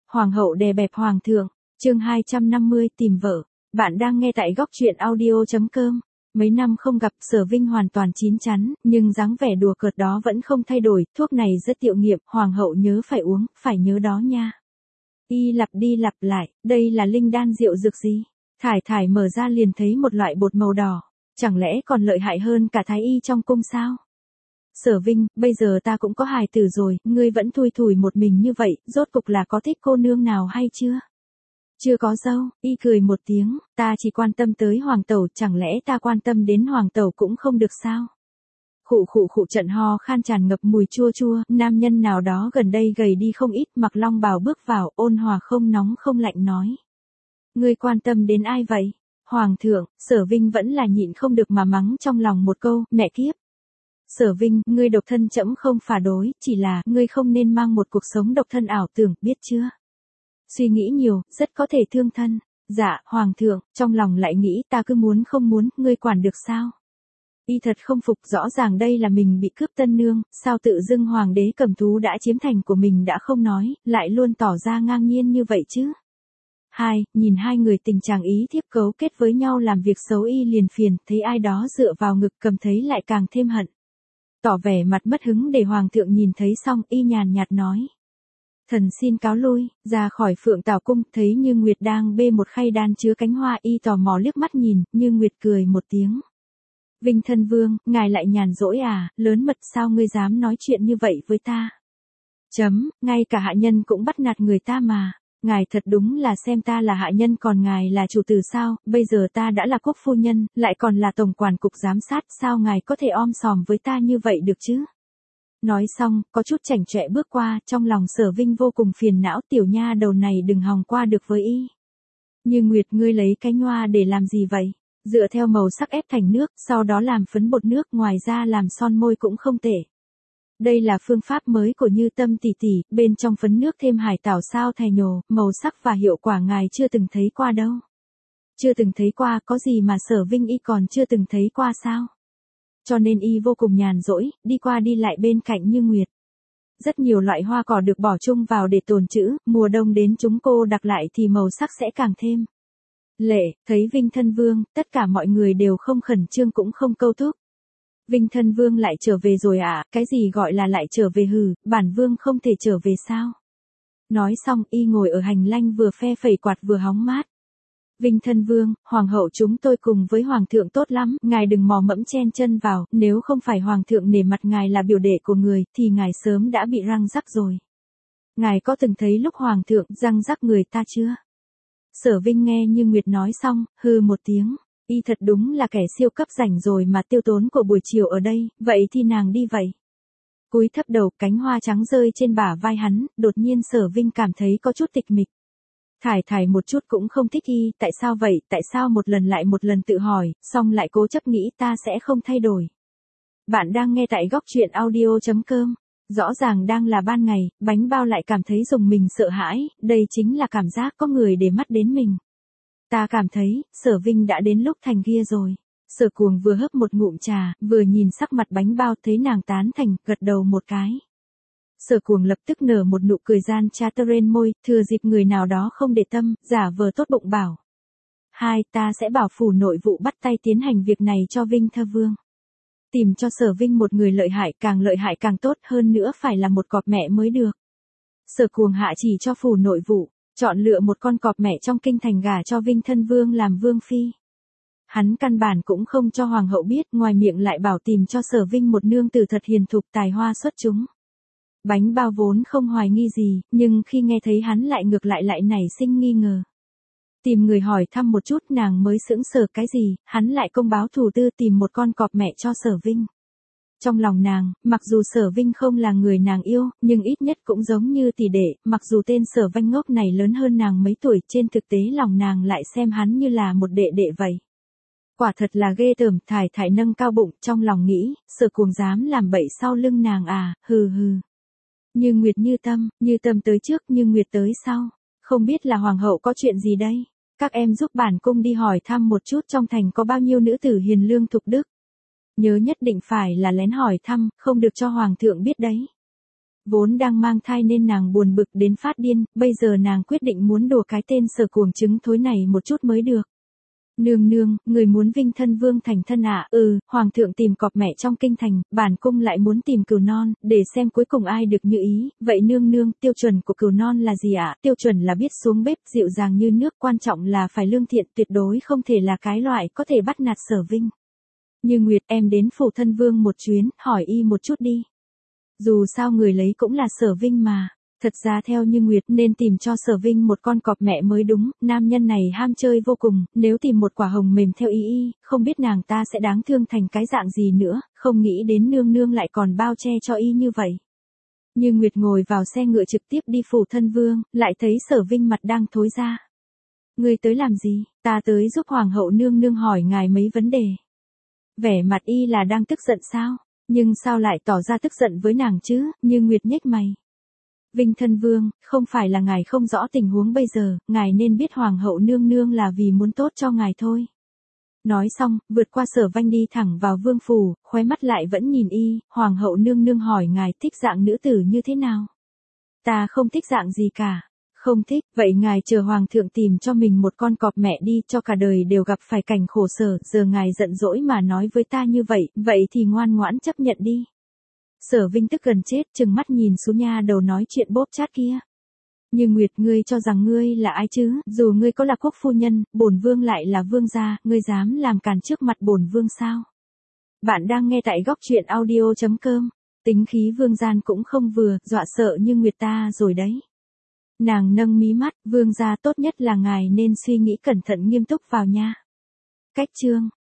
Hoàng hậu đè bẹp hoàng thượng, chương 250 tìm vợ. Bạn đang nghe tại góc truyện audio.com. Mấy năm không gặp, Sở Vinh hoàn toàn chín chắn, nhưng dáng vẻ đùa cợt đó vẫn không thay đổi, thuốc này rất tiệu nghiệm, hoàng hậu nhớ phải uống, phải nhớ đó nha. Y lặp đi lặp lại, đây là linh đan rượu dược gì? Thải thải mở ra liền thấy một loại bột màu đỏ, chẳng lẽ còn lợi hại hơn cả thái y trong cung sao? Sở Vinh, bây giờ ta cũng có hài tử rồi, ngươi vẫn thui thủi một mình như vậy, rốt cục là có thích cô nương nào hay chưa? Chưa có dâu, y cười một tiếng, ta chỉ quan tâm tới hoàng tẩu, chẳng lẽ ta quan tâm đến hoàng tẩu cũng không được sao? Khụ khụ khụ, trận ho khan tràn ngập mùi chua chua, nam nhân nào đó gần đây gầy đi không ít, mặc long bào bước vào, ôn hòa không nóng không lạnh nói. Ngươi quan tâm đến ai vậy? Hoàng thượng, Sở Vinh vẫn là nhịn không được mà mắng trong lòng một câu, mẹ kiếp. Sở Vinh, ngươi độc thân trẫm không phản đối, chỉ là, ngươi không nên mang một cuộc sống độc thân ảo tưởng, biết chưa? Suy nghĩ nhiều, rất có thể thương thân. Dạ, hoàng thượng, trong lòng lại nghĩ ta cứ muốn không muốn, ngươi quản được sao? Y thật không phục, rõ ràng đây là mình bị cướp tân nương, sao tự dưng hoàng đế cầm thú đã chiếm thành của mình đã không nói, lại luôn tỏ ra ngang nhiên như vậy chứ? Nhìn hai người tình trạng ý thiếp cấu kết với nhau làm việc xấu y liền phiền, thấy ai đó dựa vào ngực cầm thấy lại càng thêm hận. Tỏ vẻ mặt mất hứng để hoàng thượng nhìn thấy xong, y nhàn nhạt nói. Thần xin cáo lui, ra khỏi Phượng Tảo cung, thấy Như Nguyệt đang bê một khay đan chứa cánh hoa, y tò mò liếc mắt nhìn, Như Nguyệt cười một tiếng. Vinh thân vương, ngài lại nhàn rỗi à, lớn mật sao ngươi dám nói chuyện như vậy với ta? Ngay cả hạ nhân cũng bắt nạt người ta mà. Ngài thật đúng là xem ta là hạ nhân còn ngài là chủ tử sao, bây giờ ta đã là quốc phu nhân, lại còn là tổng quản cục giám sát, sao ngài có thể om sòm với ta như vậy được chứ? Nói xong, có chút chảnh chọe bước qua, trong lòng Sở Vinh vô cùng phiền não, tiểu nha đầu này đừng hòng qua được với y. Như Nguyệt, ngươi lấy cái nhoa để làm gì vậy? Dựa theo màu sắc ép thành nước, sau đó làm phấn bột nước, ngoài ra làm son môi cũng không tệ. Đây là phương pháp mới của Như Tâm tỷ tỷ, bên trong phấn nước thêm hải tảo sao thè nhồ, màu sắc và hiệu quả ngài chưa từng thấy qua đâu. Chưa từng thấy qua, có gì mà Sở Vinh y còn chưa từng thấy qua sao? Cho nên y vô cùng nhàn rỗi, đi qua đi lại bên cạnh Như Nguyệt. Rất nhiều loại hoa cỏ được bỏ chung vào để tồn trữ, mùa đông đến chúng cô đặc lại thì màu sắc sẽ càng thêm lệ. Thấy Vinh thân vương, tất cả mọi người đều không khẩn trương cũng không câu thúc. Vinh thân vương lại trở về rồi à, cái gì gọi là lại trở về hừ, bản vương không thể trở về sao? Nói xong y ngồi ở hành lang vừa phe phẩy quạt vừa hóng mát. Vinh thân vương, hoàng hậu chúng tôi cùng với hoàng thượng tốt lắm, ngài đừng mò mẫm chen chân vào, nếu không phải hoàng thượng nể mặt ngài là biểu đệ của người, thì ngài sớm đã bị răng rắc rồi. Ngài có từng thấy lúc hoàng thượng răng rắc người ta chưa? Sở Vinh nghe Như Nguyệt nói xong, hừ một tiếng, y thật đúng là kẻ siêu cấp rảnh rồi mà tiêu tốn của buổi chiều ở đây, vậy thì nàng đi vậy. Cúi thấp đầu, cánh hoa trắng rơi trên bả vai hắn, đột nhiên Sở Vinh cảm thấy có chút tịch mịch. Thải thải một chút cũng không thích y, tại sao vậy, tại sao một lần lại một lần tự hỏi, xong lại cố chấp nghĩ ta sẽ không thay đổi. Bạn đang nghe tại góc truyện audio.com. Rõ ràng đang là ban ngày, bánh bao lại cảm thấy rùng mình sợ hãi, đây chính là cảm giác có người để mắt đến mình. Ta cảm thấy, Sở Vinh đã đến lúc thành kia rồi. Sở Cuồng vừa hớp một ngụm trà, vừa nhìn sắc mặt bánh bao thấy nàng tán thành, gật đầu một cái. Sở Cuồng lập tức nở một nụ cười gian trá trên môi, thừa dịp người nào đó không để tâm, giả vờ tốt bụng bảo. Ta sẽ bảo phủ nội vụ bắt tay tiến hành việc này cho Vinh thơ vương. Tìm cho Sở Vinh một người lợi hại càng tốt, hơn nữa phải là một cọp mẹ mới được. Sở Cuồng hạ chỉ cho phủ nội vụ, chọn lựa một con cọp mẹ trong kinh thành gả cho Vinh thân vương làm vương phi. Hắn căn bản cũng không cho hoàng hậu biết, ngoài miệng lại bảo tìm cho Sở Vinh một nương tử thật hiền thục tài hoa xuất chúng. Bánh bao vốn không hoài nghi gì, nhưng khi nghe thấy hắn lại ngược lại nảy sinh nghi ngờ. Tìm người hỏi thăm một chút nàng mới sững sờ cái gì, hắn lại công báo thủ tư tìm một con cọp mẹ cho Sở Vinh. Trong lòng nàng, mặc dù Sở Vinh không là người nàng yêu, nhưng ít nhất cũng giống như tỷ đệ, mặc dù tên Sở Vinh ngốc này lớn hơn nàng mấy tuổi, trên thực tế lòng nàng lại xem hắn như là một đệ đệ vậy. Quả thật là ghê tởm, thải thải nâng cao bụng, trong lòng nghĩ, Sở Cuồng dám làm bậy sau lưng nàng à, hừ. Như Nguyệt Như Tâm tới trước, Như Nguyệt tới sau. Không biết là hoàng hậu có chuyện gì đây? Các em giúp bản cung đi hỏi thăm một chút trong thành có bao nhiêu nữ tử hiền lương thục đức. Nhớ nhất định phải là lén hỏi thăm, không được cho hoàng thượng biết đấy. Vốn đang mang thai nên nàng buồn bực đến phát điên, bây giờ nàng quyết định muốn đùa cái tên Sở cuồng trứng thối này một chút mới được. Nương nương, người muốn vinh thân vương thành thân ạ? Hoàng thượng tìm cọp mẹ trong kinh thành, bản cung lại muốn tìm cừu non, để xem cuối cùng ai được như ý. Vậy nương nương, tiêu chuẩn của cừu non là gì ạ? Tiêu chuẩn là biết xuống bếp, dịu dàng như nước, quan trọng là phải lương thiện, tuyệt đối không thể là cái loại có thể bắt nạt Sở Vinh. Như Nguyệt, em đến phủ thân vương một chuyến, hỏi y một chút đi. Dù sao người lấy cũng là Sở Vinh mà. Thật ra theo Như Nguyệt nên tìm cho Sở Vinh một con cọp mẹ mới đúng, nam nhân này ham chơi vô cùng, nếu tìm một quả hồng mềm theo y, không biết nàng ta sẽ đáng thương thành cái dạng gì nữa, không nghĩ đến nương nương lại còn bao che cho y như vậy. Như Nguyệt ngồi vào xe ngựa trực tiếp đi phủ thân vương, lại thấy Sở Vinh mặt đang thối ra. Ngươi tới làm gì? Ta tới giúp hoàng hậu nương nương hỏi ngài mấy vấn đề. Vẻ mặt y là đang tức giận sao? Nhưng sao lại tỏ ra tức giận với nàng chứ? Như Nguyệt nhếch mày. Vinh thân vương, không phải là ngài không rõ tình huống bây giờ, ngài nên biết hoàng hậu nương nương là vì muốn tốt cho ngài thôi. Nói xong, vượt qua Sở Vanh đi thẳng vào vương phủ, khóe mắt lại vẫn nhìn y, hoàng hậu nương nương hỏi ngài thích dạng nữ tử như thế nào. Ta không thích dạng gì cả. Không thích, vậy ngài chờ hoàng thượng tìm cho mình một con cọp mẹ đi, cho cả đời đều gặp phải cảnh khổ sở, giờ ngài giận dỗi mà nói với ta như vậy thì ngoan ngoãn chấp nhận đi. Sở Vinh tức gần chết, trừng mắt nhìn xuống nha đầu nói chuyện bốp chát kia. Như Nguyệt, ngươi cho rằng ngươi là ai chứ, dù ngươi có là quốc phu nhân, bổn vương lại là vương gia, ngươi dám làm càn trước mặt bổn vương sao? Bạn đang nghe tại góc truyện audio.com, tính khí vương gian cũng không vừa, dọa sợ Như Nguyệt ta rồi đấy. Nàng nâng mí mắt, vương gia tốt nhất là ngài nên suy nghĩ cẩn thận nghiêm túc vào nha. Cách chương